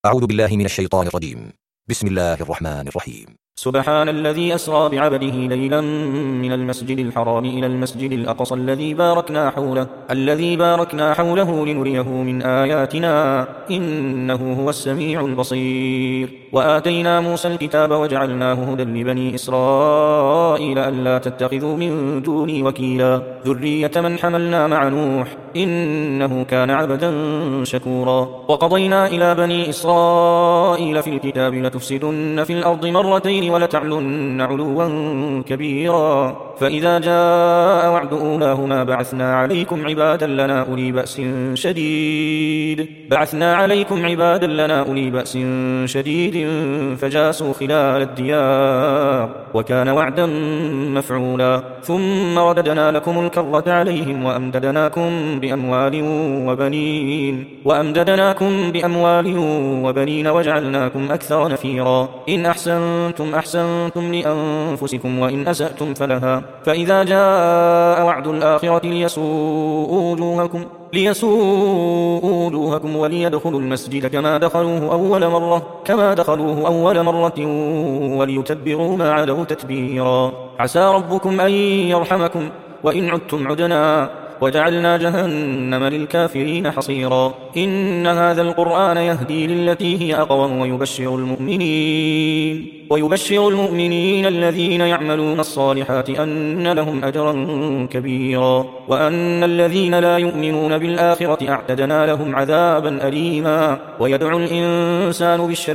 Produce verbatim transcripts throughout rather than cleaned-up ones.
أعوذ بالله من الشيطان الرجيم. بسم الله الرحمن الرحيم. سبحان الذي أسرى بعبده ليلا من المسجد الحرام إلى المسجد الأقصى الذي باركنا حوله الذي باركنا حوله لنريه من آياتنا إنه هو السميع البصير. وآتينا موسى الكتاب وجعلناه هدى لبني إسرائيل ألا تتخذوا من دوني وكيلا ذرية من حملنا مع نوح إنه كان عبدا شكورا. وقضينا إلى بني إسرائيل في الكتاب لتفسدن في الأرض مرتين ولتعلن علوا كبيرا فإذا جاء وعد أولاهما بعثنا عليكم عبادا لنا أولي بأس شديد بعثنا عليكم عبادا لنا أولي بأس شديد فجاسوا خلال الديار وكان وعدا مفعولا. ثم رددنا لكم الكرة عليهم وأمددناكم بأموال وبنين وأمددناكم بأموال وبنين وجعلناكم أكثر نفيرا. إن أحسنتم أحسنتم لأنفسكم وإن أسأتم فلها فإذا جاء وعد الآخرة ليسوءوا وجوهكم ليسوءوا وجوهكم وليدخلوا المسجد كما دخلوه أول مرة كما دخلوه أول مرة وليتبروا ما علوا تتبيرا. عسى ربكم أن يرحمكم وإن عدتم عدنا وجعلنا جهنم للكافرين حصيرا. إن هذا القرآن يهدي للتي هي أقوم ويبشر المؤمنين ويبشر المؤمنين الذين يعملون الصالحات أن لهم أجرا كبيرا وأن الذين لا يؤمنون بالآخرة أعتدنا لهم عذابا أليما. ويدعو الإنسان بالشر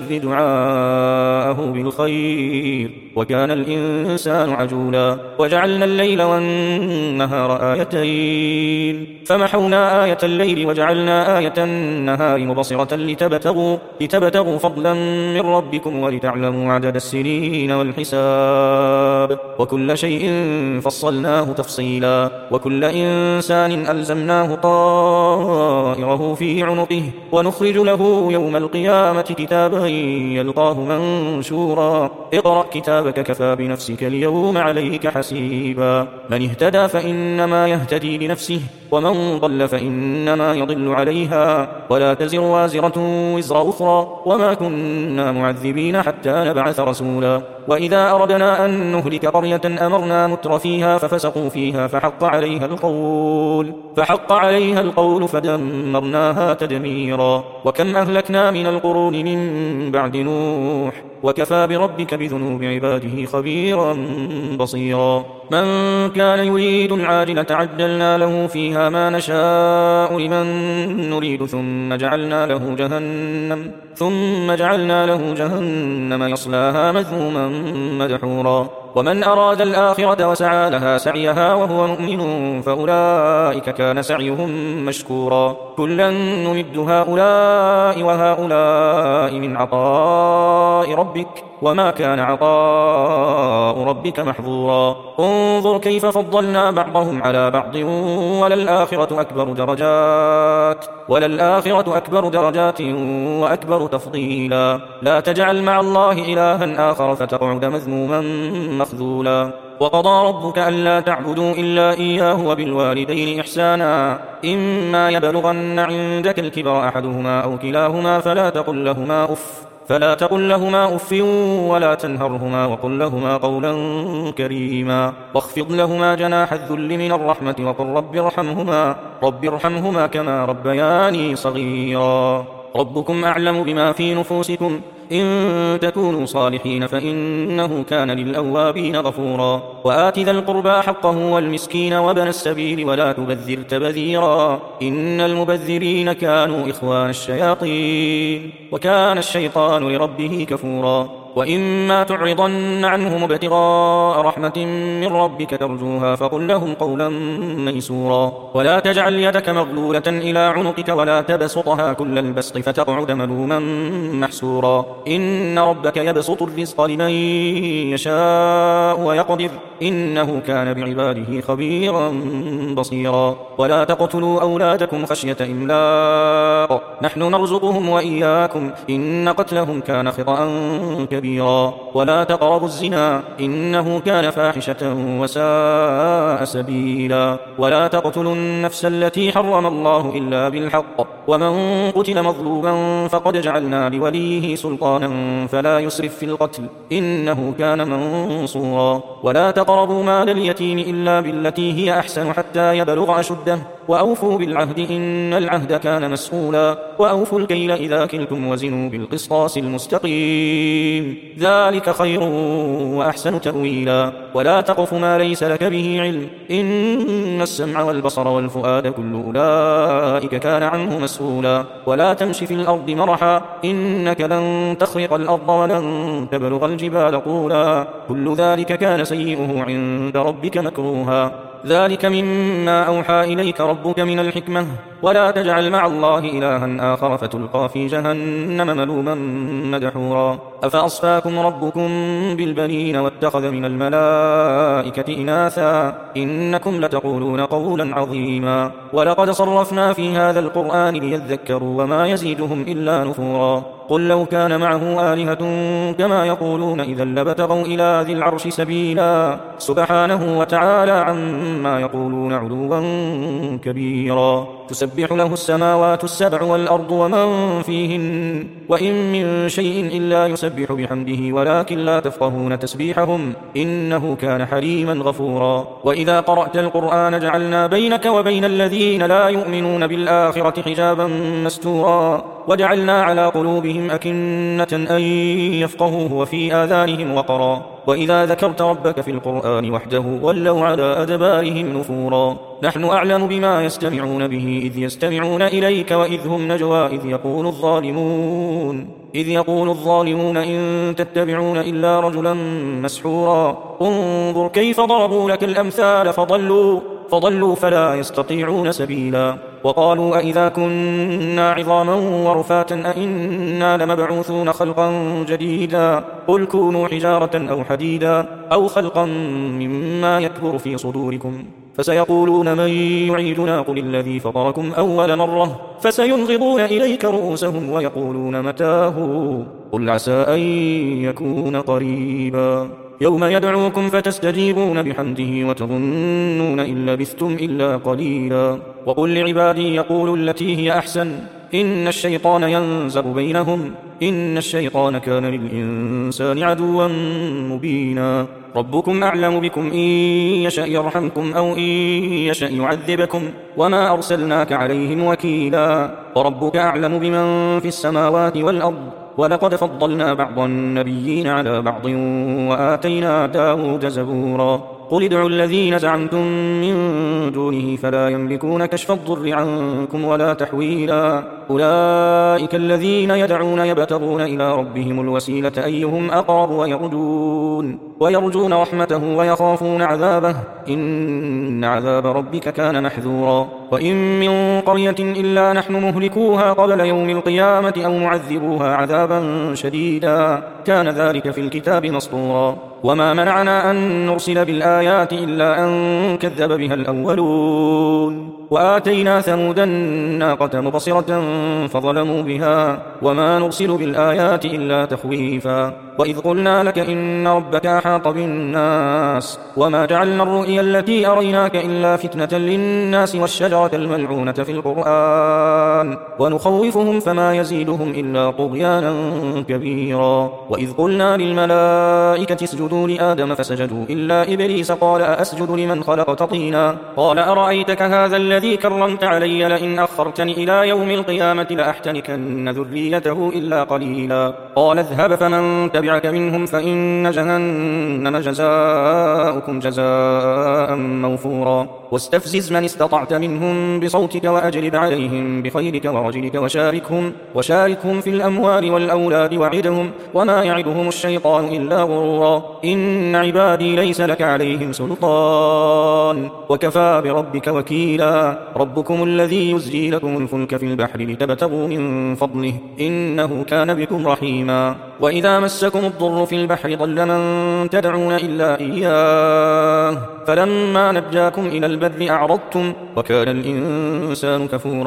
دعاءه بالخير وكان الإنسان عجولا. وجعلنا الليل والنهار آيتين فمحونا آية الليل وجعلنا آية النهار مبصرة لتبتغوا, لتبتغوا فضلا من ربكم ولتعلموا عدد السنين والحساب وكل شيء فصلناه تفصيلا. وكل إنسان ألزمناه طائره في عنقه ونخرج له يوم القيامة كتابا يلقاه منشورا. اقرأ كتابك كفى بنفسك اليوم عليك حسيبا. من اهتدى فإنما يهتدي لنفسه ومن ضل فإنما يضل عليها ولا تزر وازرة وزر أخرى وما كنا معذبين حتى نبعث رسولا. وإذا أردنا أن نهلك قرية أمرنا متر فيها ففسقوا فيها فحق عليها القول فحق عليها القول فدمرناها تدميرا. وكم أهلكنا من القرون من بعد نوح وكفى بربك بذنوب عباده خبيرا بصيرا. من كان يريد العاجلة عجلنا له فيها ما نشاء لمن نريد ثم جعلنا له جهنم ثم جعلنا له جهنم يصلاها مذموما مدحورا. ومن أراد الآخرة وسعى لها سعيها وهو مؤمن فأولئك كان سعيهم مشكورا. كلا نمد هؤلاء وهؤلاء من عطاء ربك وما كان عطاء ربك محظورا. انظر كيف فضلنا بعضهم على بعض وللآخرة أكبر درجات وللآخرة أكبر درجات وأكبر تفضيلا. لا تجعل مع الله إلها آخر فتقعد مذموما مخذولا. وقضى ربك ألا تعبدوا إلا إياه وبالوالدين إحسانا إما يبلغن عندك الكبر أحدهما أو كلاهما فلا تقل لهما أف فلا تقل لهما أف ولا تنهرهما وقل لهما قولا كريما. واخفض لهما جناح الذل من الرحمة وقل رب ارحمهما رب ارحمهما كما ربياني صغيرا. ربكم أعلم بما في نفوسكم إن تكونوا صالحين فإنه كان للأوابين غفورا. وآت ذا القربى حقه والمسكين وابن السبيل ولا تبذر تبذيرا إن المبذرين كانوا إخوان الشياطين وكان الشيطان لربه كفورا. وإما تعرضن عنهم ابتغاء رحمة من ربك ترجوها فقل لهم قولا ميسورا. ولا تجعل يدك مغلولة إلى عنقك ولا تبسطها كل البسط فتقعد ملوما محسورا. إن ربك يبسط الرزق لمن يشاء ويقدر إنه كان بعباده خبيرا بصيرا. ولا تقتلوا أولادكم خشية إملاق نحن نرزقهم وإياكم إن قتلهم كان خطأ كبيرا ولا تقربوا الزنا إنه كان فاحشة وساء سبيلا ولا تقتلوا النفس التي حرم الله إلا بالحق ومن قتل مظلوما فقد جعلنا لوليه سلطانا فلا يسرف في القتل إنه كان منصورا ولا تقربوا مال اليتيم إلا بالتي هي أحسن حتى يبلغ أشده وأوفوا بالعهد إن العهد كان مسؤولا وأوفوا الكيل إذا كلتم وزنوا بالقسطاس المستقيم ذلك خير وأحسن تأويلا ولا تقف ما ليس لك به علم إن السمع والبصر والفؤاد كل أولئك كان عنه مسؤولا ولا تمش في الأرض مرحا إنك لن تخرق الأرض ولن تبلغ الجبال طولا كل ذلك كان سيئه عند ربك مكروها ذلك مما أوحى إليك ربك من الحكمة ولا تجعل مع الله إلها آخر فتلقى في جهنم ملوما مدحورا أفأصفاكم ربكم بالبنين واتخذ من الملائكة إناثا إنكم لتقولون قولا عظيما ولقد صرفنا في هذا القرآن ليذكروا وما يزيدهم إلا نفورا قل لو كان معه آلهة كما يقولون إذا لابتغوا إلى ذي العرش سبيلا سبحانه وتعالى عما يقولون علوا كبيرا تسبح له السماوات السبع والأرض ومن فيهن وإن من شيء إلا يسبح بحمده ولكن لا تفقهون تسبيحهم إنه كان حليما غفورا وإذا قرأت القرآن جعلنا بينك وبين الذين لا يؤمنون بالآخرة حجابا مستورا وجعلنا على قلوبهم أكنة أن يفقهوه وفي آذانهم وقرا وإذا ذكرت ربك في القرآن وحده ولوا على أدبارهم نفورا نحن أعلم بما يستمعون به إذ يستمعون إليك وإذ هم نجوى إذ يقول الظالمون إذ يقول الظالمون إن تتبعون إلا رجلا مسحورا انظر كيف ضربوا لك الأمثال فضلوا فضلوا فلا يستطيعون سبيلا وقالوا أئذا كنا عظاما ورفاتا أئنا لمبعوثون خلقا جديدا قل كونوا حجارة أو حديدا أو خلقا مما يكبر في صدوركم فسيقولون من يعيدنا قل الذي فطركم أول مرة فسينغضون إليك رؤوسهم ويقولون متاه قل عسى أن يكون قريبا يوم يدعوكم فتستجيبون بحمده وتظنون إن لبثتم إلا قليلا وقل لعبادي يقولوا التي هي أحسن إن الشيطان ينزغ بينهم إن الشيطان كان للإنسان عدوا مبينا ربكم أعلم بكم إن يشأ يرحمكم أو إن يشأ يعذبكم وما أرسلناك عليهم وكيلا وربك أعلم بمن في السماوات والأرض ولقد فضلنا بعض النبيين على بعض وآتينا داود زبورا قل ادعوا الذين زعمتم من دونه فلا يملكون كشف الضر عنكم ولا تحويلا أولئك الذين يدعون يبتغون إلى ربهم الوسيلة أيهم أقرب ويرجون ويرجون رحمته ويخافون عذابه إن عذاب ربك كان محذورا وإن من قرية إلا نحن مهلكوها قبل يوم القيامة أو معذبوها عذابا شديدا كان ذلك في الكتاب مسطورا وما منعنا أن نرسل بالآيات إلا أن كذب بها الأولون وآتينا ثمود الناقة مبصرة فظلموا بها وما نرسل بالآيات إلا تخويفا وإذ قلنا لك إن ربك أحاط بالناس وما جعلنا الرؤيا التي أريناك إلا فتنة للناس والشجرة الملعونة في القرآن ونخوفهم فما يزيدهم إلا طغيانا كبيرا وإذ قلنا للملائكة اسجدوا لآدم فسجدوا إلا إبليس قال أأسجد لمن خلقت طينا قال أرأيتك هذا الذي كرمت علي لئن أخرتني إلى يوم القيامة لأحتنكن ذريته إلا قليلا قال اذهب فمن تبعك منهم فإن جهنم جزاؤكم جزاء موفورا واستفزز من استطعت منهم بصوتك وأجلب عليهم بخيلك ورجلك وشاركهم, وشاركهم في الأموال والأولاد وعدهم وما يعدهم الشيطان إلا غرورا إن عبادي ليس لك عليهم سلطان وكفى بربك وكيلا ربكم الذي يزجي لكم الفلك في البحر لتبتغوا من فضله إنه كان بكم رحيما وإذا مسكم الضر في البحر ضل من تدعون إلا إياه فلما نجاكم إلى البر أعرضتم وكان الإنسان كفورا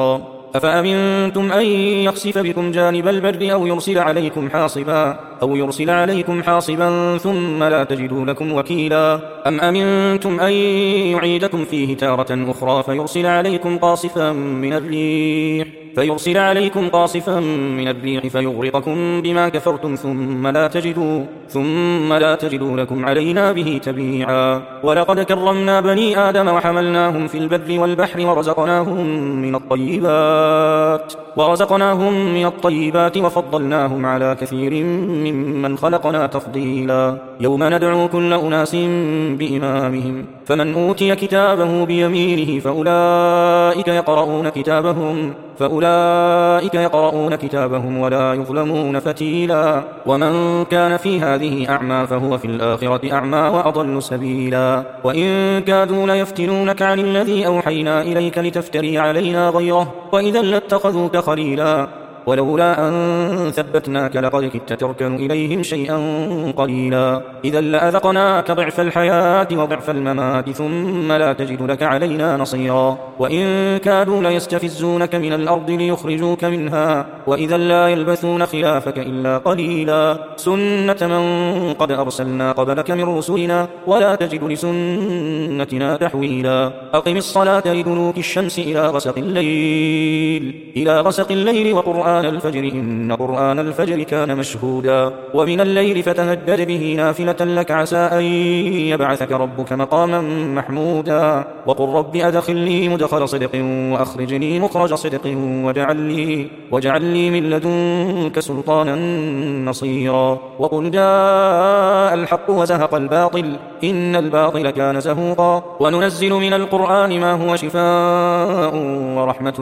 أفأمنتم أن يخسف بكم جانب البر أو يرسل عليكم حاصبا أو يرسل عليكم حاصبا ثم لا تجدوا لكم وكيلا أم أمنتم أن يعيدكم فيه تارة أخرى فيرسل عليكم قاصفا من الريح فيرسل عليكم قاصفا من الريح فيغرقكم بما كفرتم ثم لا تجدوا ثم لا تجدوا لكم علينا به تبيعا ولقد كرمنا بني آدم وحملناهم في البر والبحر ورزقناهم من الطيبات ورزقناهم من الطيبات وفضلناهم على كثير ممن خلقنا تفضيلا يوم ندعو كل أناس بإمامهم فمن أوتي كتابه بيمينه فأولئك يقرؤون كتابهم فأولئك يقرؤون كتابهم ولا يظلمون فتيلا ومن كان في هذه أعمى فهو في الآخرة أعمى وأضل سبيلا وإن كادوا ليفتنونك عن الذي أوحينا إليك لتفتري علينا غيره وإذا لاتخذوك خليلا ولولا أن ثبتناك لقد كدت تركن إليهم شيئا قليلا إذا لأذقناك ضعف الحياة وضعف الممات ثم لا تجد لك علينا نصيرا وإن كادوا ليستفزونك من الأرض ليخرجوك منها وإذا لا يلبثون خلافك إلا قليلا سنة من قد أرسلنا قبلك من رسلنا ولا تجد لسنتنا تحويلا أقم الصلاة لدلوك الشمس إلى غسق الليل إلى غسق الليل وقرآن الفجر إن قرآن الفجر كان مشهودا ومن الليل فتهجد به نافلة لك عسى أن يبعثك ربك مقاما محمودا وقل رب أدخلني مدخل صدق وأخرجني مخرج صدق واجعل لي, واجعل لي من لدنك سلطانا نصيرا وقل جاء الحق وزهق الباطل إن الباطل كان زهوقا وننزل من القرآن ما هو شفاء ورحمة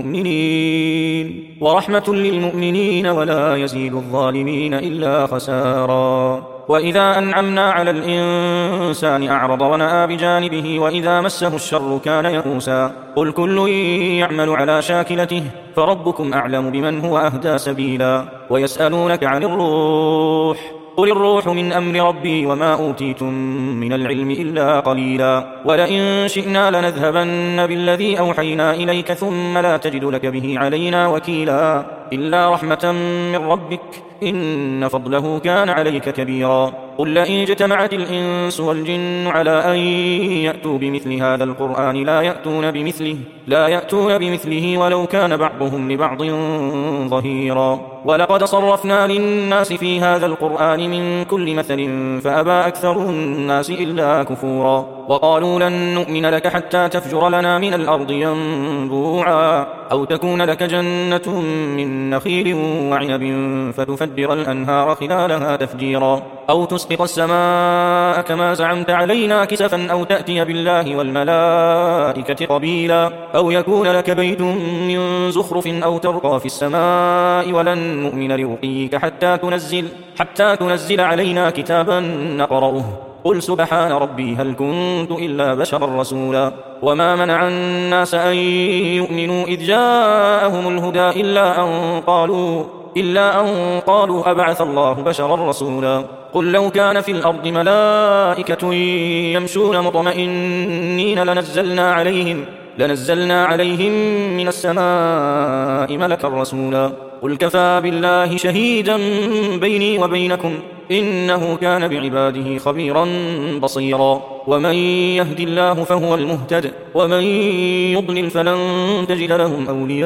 للمؤمنين ورحمة للمؤمنين ولا يزيد الظالمين إلا خسارا وإذا أنعمنا على الإنسان أعرض ونأى بجانبه وإذا مسه الشر كان يئوسا قل كل يعمل على شاكلته فربكم أعلم بمن هو أهدى سبيلا ويسألونك عن الروح قل الروح من أمر ربي وما أوتيتم من العلم إلا قليلا ولئن شئنا لنذهبن بالذي أوحينا إليك ثم لا تجد لك به علينا وكيلا إلا رحمة من ربك إن فضله كان عليك كبيرا قل لئن اجتمعت الإنس والجن على أن يأتوا بمثل هذا القرآن لا يأتون بمثله لا يأتون بمثله ولو كان بعضهم لبعض ظهيرا ولقد صرفنا للناس في هذا القرآن من كل مثل فأبى أكثر الناس إلا كفورا وقالوا لن نؤمن لك حتى تفجر لنا من الأرض ينبوعا أو تكون لك جنة من نخيل وعنب فتفجر الأنهار خلالها تفجيرا أو تسقط السماء كما زعمت علينا كسفا أو تأتي بالله والملائكة قبيلا أو يكون لك بيت من زخرف أو ترقى في السماء ولن نؤمن لرقيك حتى تنزل, حتى تنزل علينا كتابا نقرأه قل سبحان ربي هل كنت إلا بشرا رسولا وما منع الناس أن يؤمنوا إذ جاءهم الهدى إلا أن قالوا إلا أن قالوا أبعث الله بشرا رسولا قل لو كان في الأرض ملائكة يمشون مطمئنين لنزلنا عليهم لنزلنا عليهم من السماء ملكا رسولا قل كفى بالله شهيدا بيني وبينكم إنه كان بعباده خبيرا بصيرا ومن يهد الله فهو المهتد ومن يضلل فلن تجد لهم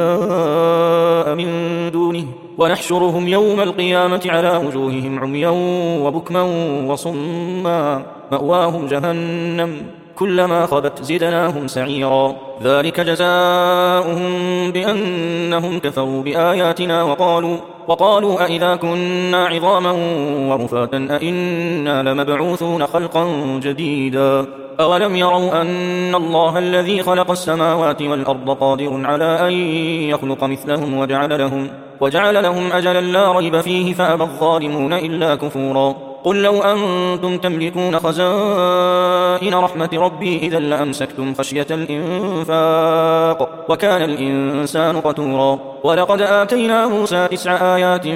أولياء من دونه ونحشرهم يوم القيامة على وجوههم عميا وبكما وصما مأواهم جهنم كلما خبت زدناهم سعيرا ذلك جزاؤهم بأنهم كفروا بآياتنا وقالوا وقالوا أئذا كنا عظاما ورفاتا أئنا لمبعوثون خلقا جديدا أولم يروا أن الله الذي خلق السماوات والأرض قادر على أن يخلق مثلهم وجعل لهم, وجعل لهم أجلا لا ريب فيه فأبى الظالمون إلا كفورا قل لو أنتم تملكون خزائن رحمة ربي إذا لأمسكتم خشية الإنفاق وكان الإنسان قتورا ولقد آتينا موسى تسع آيات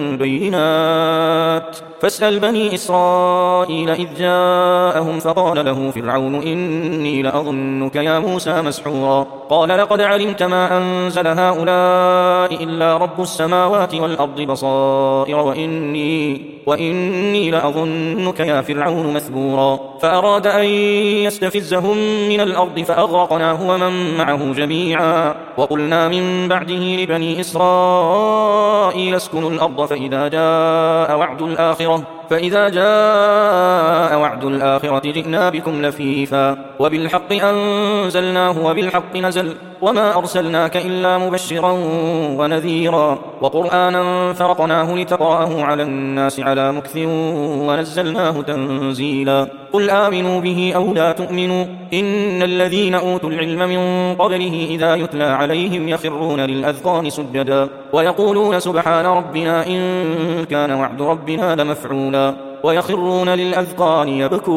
بينات فاسأل بني إسرائيل إذ جاءهم فقال له فرعون إني لأظنك يا موسى مسحورا قال لقد علمت ما أنزل هؤلاء إلا رب السماوات والأرض بصائر وإني, وإني لأظنك يا فرعون مثبورا فأراد أن يستفزهم من الأرض فأغرقناه ومن معه جميعا وقلنا من بعده لبني إسرائيل اسكنوا الأرض فإذا جاء وعد الآخرة فإذا جاء وعد الآخرة جئنا بكم لفيفا وبالحق أنزلناه وبالحق نزل وما أرسلناك إلا مبشرا ونذيرا وقرآنا فرقناه لتقرأه على الناس على مكث ونزلناه تنزيلا قل آمنوا به أو لا تؤمنوا إن الذين أوتوا العلم من قبله إذا يتلى عليهم يخرون للأذقان سجدا ويقولون سبحان ربنا إن كان وعد ربنا لمفعولا ويخرون للأذقان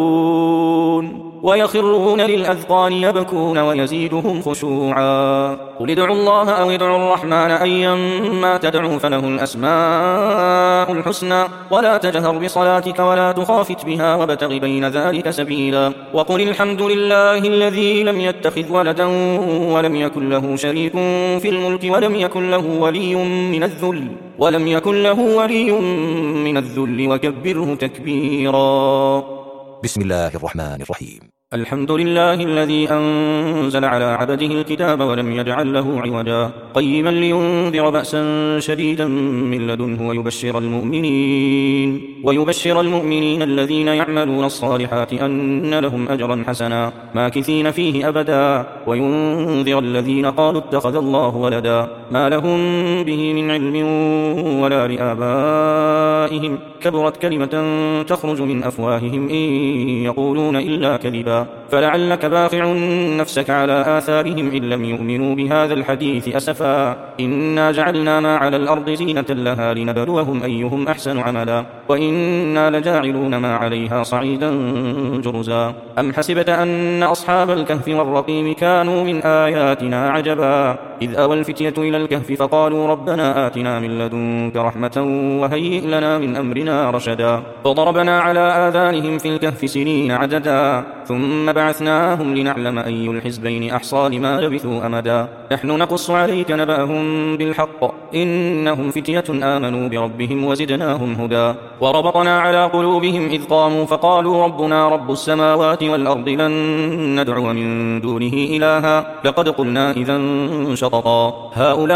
يبكون ويخرون للأذقان يبكون ويزيدهم خشوعا قل ادعوا الله أو ادعوا الرحمن أيما تدعوا فله الأسماء الحسنى ولا تجهر بصلاتك ولا تخافت بها وابتغ بين ذلك سبيلا وقل الحمد لله الذي لم يتخذ ولدا ولم يكن له شريك في الملك ولم يكن له ولي من الذل ولم يكن له ولي من الذل وكبره تكبيرا بسم الله الرحمن الرحيم الحمد لله الذي أنزل على عبده الكتاب ولم يجعل له عوجا قيما لينذر بأسا شديدا من لدنه ويبشر المؤمنين ويبشر المؤمنين الذين يعملون الصالحات أن لهم أجرا حسنا ماكثين فيه أبدا وينذر الذين قالوا اتخذ الله ولدا ما لهم به من علم ولا لآبائهم كبرت كلمة تخرج من أفواههم إن يقولون إلا كذبا فلعلك باخع نفسك على آثارهم إن لم يؤمنوا بهذا الحديث أسفا إنا جعلنا ما على الأرض زينة لها لنبلوهم أيهم أحسن عملا وإنا لجاعلون ما عليها صعيدا جرزا أم حسبت أن أصحاب الكهف والرقيم كانوا من آياتنا عجبا إذ أوى الفتية إلى الكهف فقالوا ربنا آتنا من لدنك رحمة وهيئ لنا من أمرنا رشدا فضربنا على آذانهم في الكهف سنين عددا ثم بعثناهم لنعلم أي الحزبين أحصى لما لبثوا أمدا نحن نقص عليك نبأهم بالحق إنهم فتية آمنوا بربهم وزدناهم هدى وربطنا على قلوبهم إذ قاموا فقالوا ربنا رب السماوات والأرض لن ندعو من دونه إلها لقد قلنا إذا شططا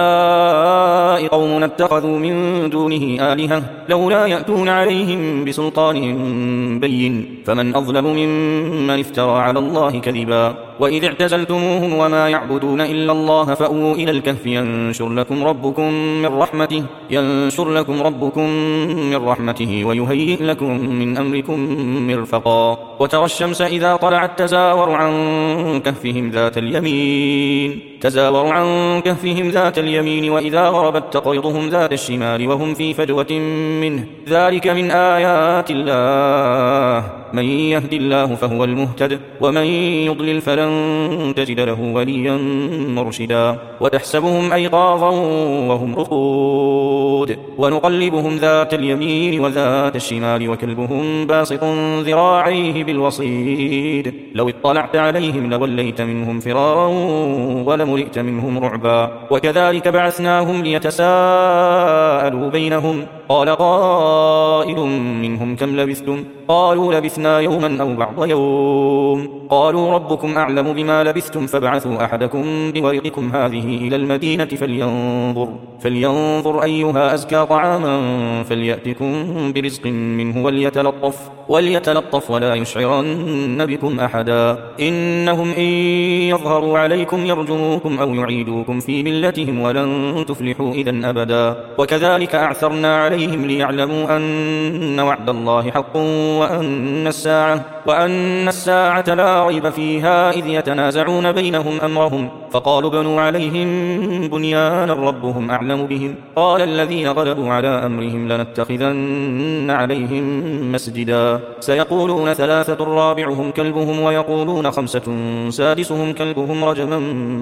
هؤلاء قوم اتخذوا من دونه آلهة لولا يأتون عليهم بسلطان بين فمن أظلم ممن افترى على الله كذبا وإذ اعتزلتموهم وما يعبدون إلا الله فأووا إلى الكهف ينشر لكم ربكم من رحمته ينشر لكم ربكم من رحمته ويهيئ لكم من أمركم مرفقا وترى الشمس إذا طلعت تزاور عن كهفهم ذات اليمين تزاور عن كهفهم ذات اليمين وإذا غربت تقرضهم ذات الشمال وهم في فجوة منه ذلك من آيات الله من يهد الله فهو المهتد ومن يضلل فلن تجد له وليا مرشدا وتحسبهم أيقاظا وهم رقود ونقلبهم ذات اليمين وذات الشمال وكلبهم باسط ذراعيه بالوصيد لو اطلعت عليهم لوليت منهم فرارا ولملئت منهم رعبا وكذلك بعثناهم ليتساءلوا بينهم قال قائل منهم كم لبثتم قالوا لبثنا يوما أو بعض يوم قالوا ربكم أعلم بما لبثتم فابعثوا أحدكم بورقكم هذه إلى المدينة فلينظر, فلينظر أيها أزكى طعاما فليأتكم برزق منه وليتلطف, وليتلطف ولا يشعرن بكم أحدا إنهم إن يظهروا عليكم يرجموكم أو يعيدوكم في ملتهم ولن تفلحوا إذا أبدا وكذلك أعثرنا عليهم ليعلموا أن وعد الله حق وأن الساعة, وأن الساعة لا ريب فيها إذ يتنازعون بينهم أمرهم فقالوا بنوا عليهم بنيانا ربهم أعلم بهم قال الذين غلبوا على أمرهم لنتخذن عليهم مسجدا سيقولون ثلاثة رابعهم كلبهم ويقولون خمسة سادسهم كلبهم رجما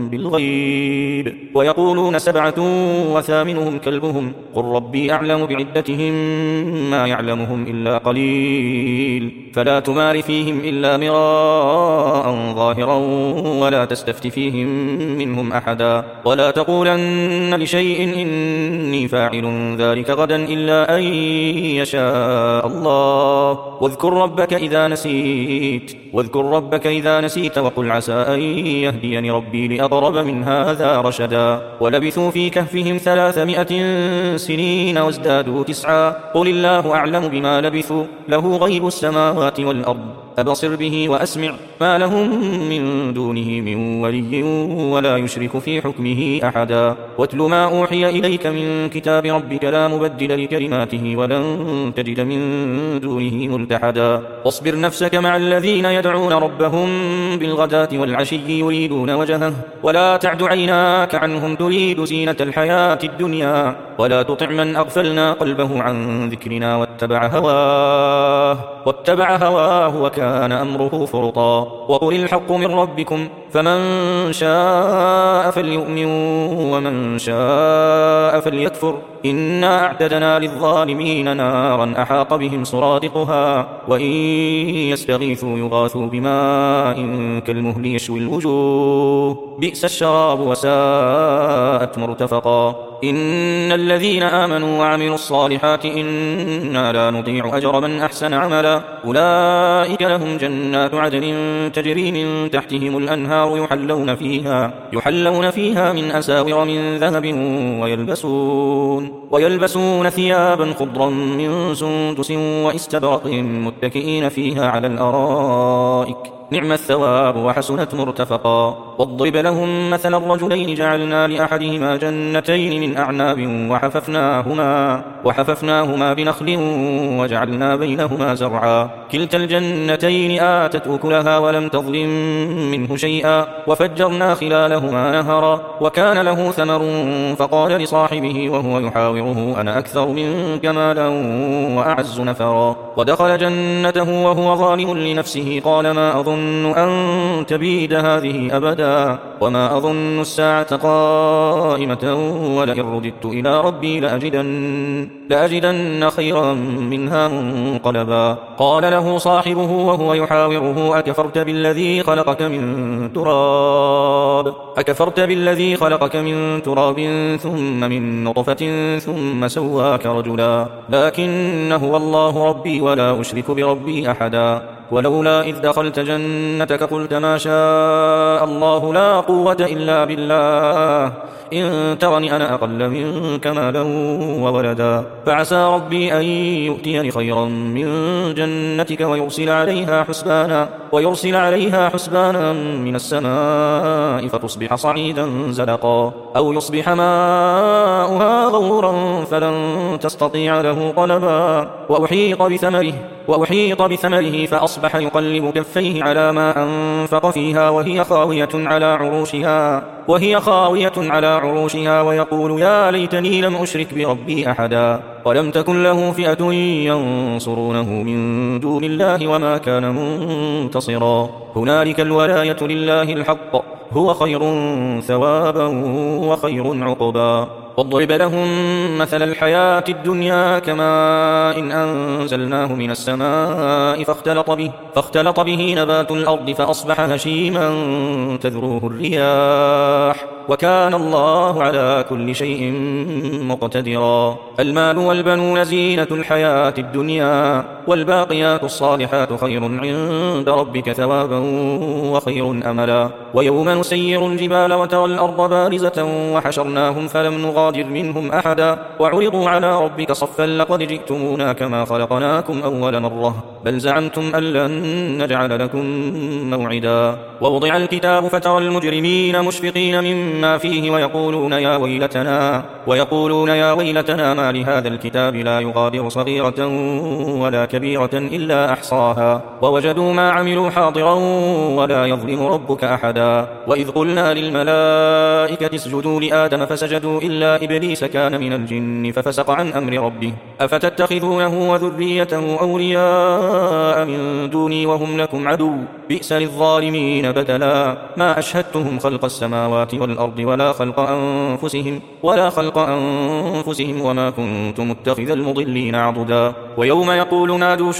بالغيب ويقولون سبعة وثامنهم كلبهم قل ربي أعلم بعدتهم ما يعلمهم إلا قليل فلا تمار فيهم إلا مراء ظاهرا ولا تستفت فيهم منهم أحدا ولا تقولن لشيء إني فاعل ذلك غدا إلا أن يشاء الله واذكر ربك إذا نسيت واذكر ربك إذا نسيت وقل عسى أن يهديني ربي لأقرب من هذا رشدا ولبثوا في كهفهم ثلاثمائة سنين وازدادوا تسعا قل الله أعلم بما لبثوا له غيب السماوات والأرض أبصر به وأسمع ما لهم من دونه من ولي ولا يشرك في حكمه أحدا واتل ما أوحي إليك من كتاب ربك لا مبدل لكلماته ولن تجد من دونه ملتحدا واصبر نفسك مع الذين يدعون ربهم بالغداة والعشي يريدون وجهه ولا تعد عيناك عنهم تريد زينة الحياة الدنيا ولا تطع من أغفلنا قلبه عن ذكرنا واتبع هواه واتبع هواه وكان أمره فرطا وقل الحق من ربكم فمن شاء فليؤمن ومن شاء فليكفر إنا أعتدنا للظالمين نارا أحاط بهم سرادقها وإن يستغيثوا يغاثوا بماء كالمهل يشوي الوجوه بئس الشراب وساءت مرتفقا إن الذين آمنوا وعملوا الصالحات إنا لا نضيع أجر من أحسن عملا أولئك لهم جنات عدن تجري من تحتهم الأنهار يحلون فيها يحلون فيها من أساور من ذهب ويلبسون ويلبسون ثيابا خضرا من سندس واستبرق متكئين فيها على الأرائك نعم الثواب وحسنت مرتفقا واضرب لهم مثل الرجلين جعلنا لأحدهما جنتين من أعناب وحففناهما, وحففناهما بنخل وجعلنا بينهما زرعا كلتا الجنتين آتت أكلها ولم تظلم منه شيئا وفجرنا خلالهما نهرا وكان له ثمر فقال لصاحبه وهو يحاوره أنا أكثر منك مالا وأعز نفرا ودخل جنته وهو ظالم لنفسه قال ما أظن أن تبيد هذه أبدا وما أظن الساعة قائمة ولئن رددت إلى ربي لأجدن, لأجدن خيرا منها منقلبا قال له صاحبه وهو يحاوره أكفرت بالذي خلقك من تراب أكفرت بالذي خلقك من تراب ثم من نطفة ثم سواك رجلا لكن هو الله ربي ولا أشرك بربي أحدا ولولا إذ دخلت جنتك قلت ما شاء الله لا قوة إلا بالله إن ترني أنا أقل منك مالا وولدا فعسى ربي أن يؤتيني خيرا من جنتك ويرسل عليها حسبانا ويرسل عليها حسبانا من السماء فتصبح صعيدا زلقا أو يصبح ماؤها غورا فلن تستطيع له طلبا وأحيط بثمره وأحيط بثمره فأصبح يقلب كفيه على ما أنفق فيها وهي خاوية على عروشها وهي خاوية على عروشها ويقول يا ليتني لم أشرك بربي أحدا ولم تكن له فئة ينصرونه من دون الله وما كان منتصرا هنالك الولاية لله الحق هو خير ثوابا وخير عقبا واضرب لهم مثل الحياة الدنيا كماء إن أنزلناه من السماء فاختلط به, فاختلط به نبات الأرض فأصبح هشيما تذروه الرياح وكان الله على كل شيء مقتدرا المال والبنون زينة الحياة الدنيا والباقيات الصالحات خير عند ربك ثوابا وخير أملا ويوم نسير الجبال وترى الأرض بارزة وحشرناهم فلم نغادر منهم أحدا وعرضوا على ربك صفا لقد جئتمونا كما خلقناكم أول مرة بل زعمتم أن لن نجعل لكم موعدا. ووضع الكتاب فترى المجرمين مشفقين مما فيه ويقولون يا ويلتنا ويقولون يا ويلتنا ما لهذا الكتاب لا يغادر صغيرة ولا كبيرة إلا أحصاها ووجدوا ما عملوا حاضرا ولا يظلم ربك أحدا. وإذ قلنا للملائكة اسجدوا لآدم فسجدوا إلا إبليس كان من الجن ففسق عن أمر ربه أفتتخذونه وذريته أولياء من دوني وهم لكم عدو بئس للظالمين بدلا. ما أشهدتهم خلق السماوات والأرض ولا خلق أنفسهم ولا خلق أنفسهم وما كنت متخذ المضلين عضدا. ويوم يقول نادوا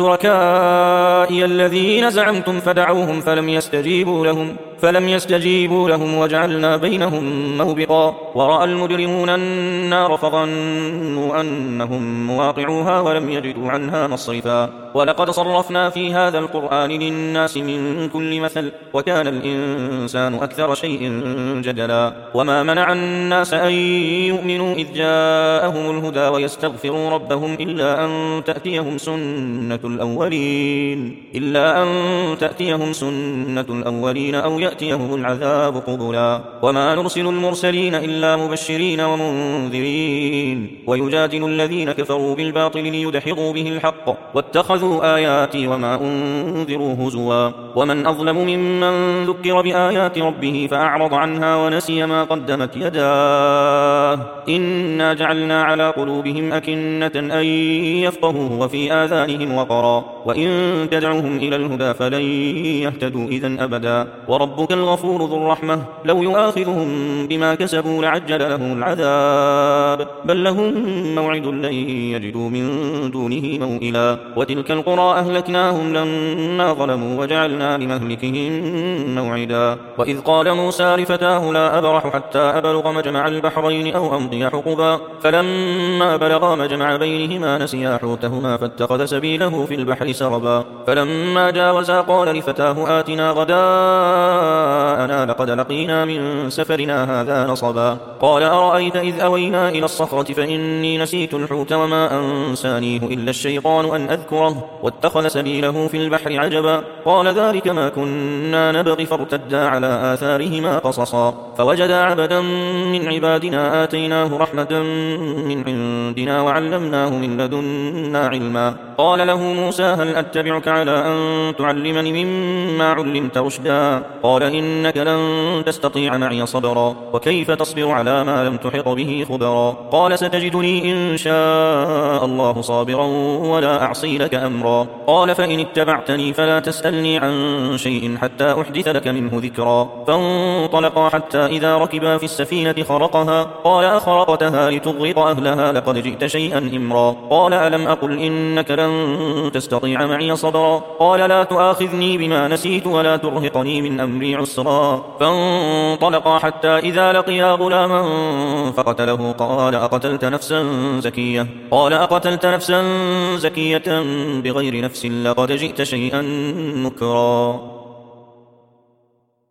شركائي الذين زعمتم فدعوهم فلم يستجيبوا لهم فلم يستجيبوا لهم وجعلنا بينهم موبقا. ورأى المجرمون النار فظنوا أنهم مواقعوها ولم يجدوا عنها مصرفا. ولقد صرفنا في هذا القرآن للناس من كل مثل وكان الإنسان أكثر شيء جدلا. وما منع الناس أن يؤمنوا إذ جاءهم الهدى ويستغفروا ربهم إلا أن تأتيهم سنة الأولين إلا أن تأتيهم سنة الأولين أو يأتيهم العذاب قبلا. وما نرسل المرسلين إلا مبشرين ومنذرين ويجادل الذين كفروا بالباطل ليدحضوا به الحق واتخذوا آياتي وما أنذروا هزوا. ومن أظلم ممن ذكر بآيات ربه فأعرض عنها ونسي ما قدمت يداه إنا جعلنا على قلوبهم أكنة أن يفقهوه وفي آذانهم وقرا وإن تدعوهم إلى الهدى فلن يهتدوا إذن أبدا. وربك الغفور ذو الرحمة لو يؤاخذهم بما كسبوا لعجل لهم العذاب بل لهم موعد لن يجدوا من دونه موئلا. وتلك القرى أهلكناهم لما ظلموا وجعلنا لمهلكهم موعدا. وإذ قال موسى لفتاه لا أبرح حتى أبلغ مجمع البحرين أو أمضي حقبا فلما بلغا مجمع بينهما نسيا حوتهما فاتخذ سبيله في البحر سربا. فلما جاوزا قال لفتاه آتنا غداءنا لقد لقينا من سفرنا هذا نصبا. قال أرأيت إذ أوينا إلى الصخرة فإني نسيت الحوت وما أنسانيه إلا الشيطان أن أذكره واتخذ سبيله في البحر عجبا. قال ذلك ما كنا نبغي فارتدا على آثارهما قصصا. فوجدا عبدا من عبادنا آتيناه رحمة من عندنا وعلمناه من لدنا علما. قال له موسى هل أتبعك على أن تعلمني مما علمت رشدا. قال إنك لن تستطيع معي صبرا وكيف تصبر على ما لم تحط به خبرا. قال ستجدني إن شاء الله صابرا ولا أعصي لك أمرا. قال فإن اتبعتني فلا تسألني عن شيء حتى أحدث لك منه ذكرا. فانطلقا حتى إذا ركبا في السفينة خرقها قال أخرقتها لتغرق أهلها لقد جئت شيئا إمرا. قال ألم أقل إنك لن تستطيع معي صبرا. قال لا تؤاخذني بما نسيت ولا ترهقني من أمري عسرا. فانطلقا حتى إذا لقيا غلاما فقتله قال أقتلت نفسا زكية قال أقتلت نفسا زكية بغير نفس لقد جئت شيئا نكرا.